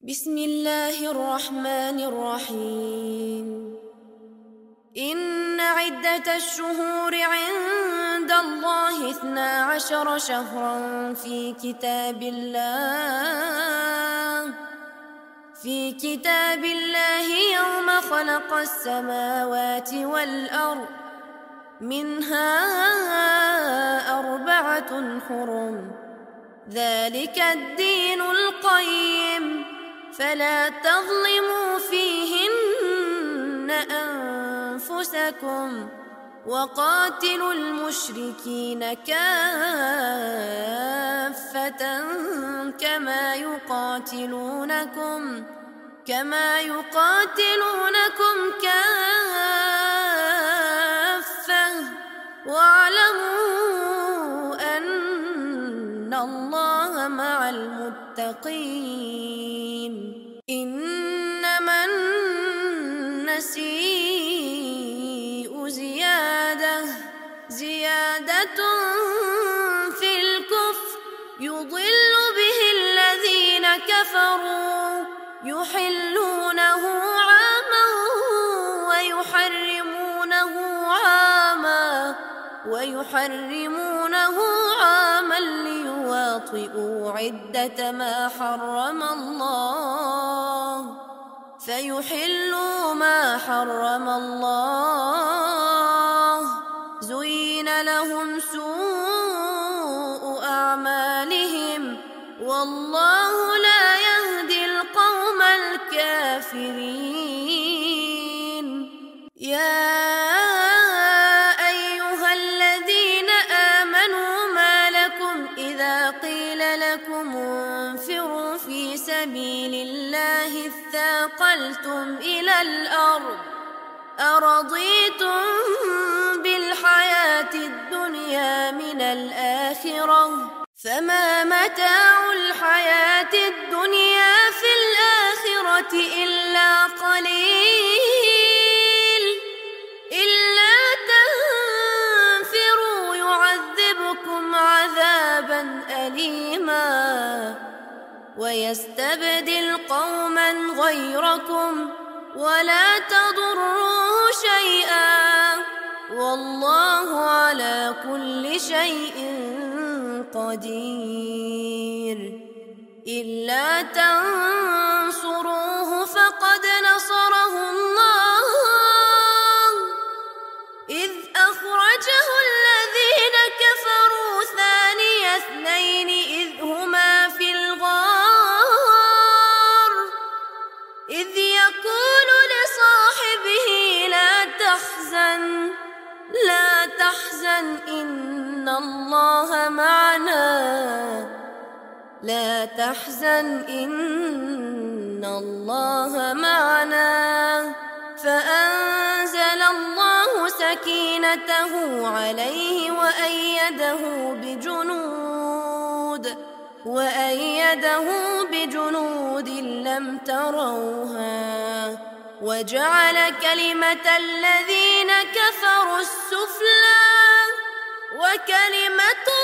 بسم الله الرحمن الرحيم. إن عدة الشهور عند الله 12 شهرا في كتاب الله يوم خلق السماوات والأرض، منها 4 حرم، ذلك الدين القيم، فلا تظلموا فيهن أنفسكم، وقاتلوا المشركين كافة كما يقاتلونكم كافة، واعلموا أن الله مع المتقين. إنما النسيء زيادة في الكفر، يضل به الذين كفروا يحلونه عاما ويحرمونه عاما ليواطئوا عدة ما حرم الله، فيحلوا ما حرم الله. زين لهم سوء أعمالهم، والله لا يهدي القوم الكافرين. يا أيها الذين آمنوا، ما لكم إذا قيل لكم انفروا في سبيل الله اثاقلتم إلى الأرض، أرضيتم بالحياة الدنيا من الآخرة، فما متاع الحياة الدنيا في الآخرة إلا قليل. إلا تنفروا يعذبكم عذابا أليما، ويستبدل قوما غيركم ولا تضروه شيئا، والله على كل شيء قدير. إلا تنصروه فقد نصره الله، إذ أخرجه الذين كفروا ثاني اثنين إذ هما في الغار، إذ يقول لصاحبه لا تحزن إن الله معنا، فأنزل الله سكينته عليه وأيده بجنود لم تروها، وجعل كلمة الذين كفروا السفلى، وكلمة